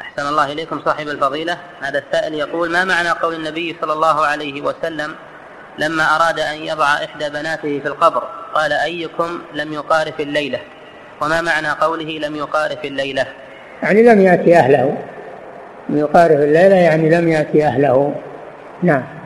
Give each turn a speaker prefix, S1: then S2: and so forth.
S1: أحسن الله إليكم صاحب الفضيلة. هذا السائل يقول: ما معنى قول النبي صلى الله عليه وسلم لما أراد أن يضع إحدى بناته في القبر قال: أيكم لم يقارف الليلة؟ وما معنى قوله لم يقارف الليلة؟
S2: يعني لم يأتي أهله. لم يقارف الليلة يعني لم يأتي أهله. نعم.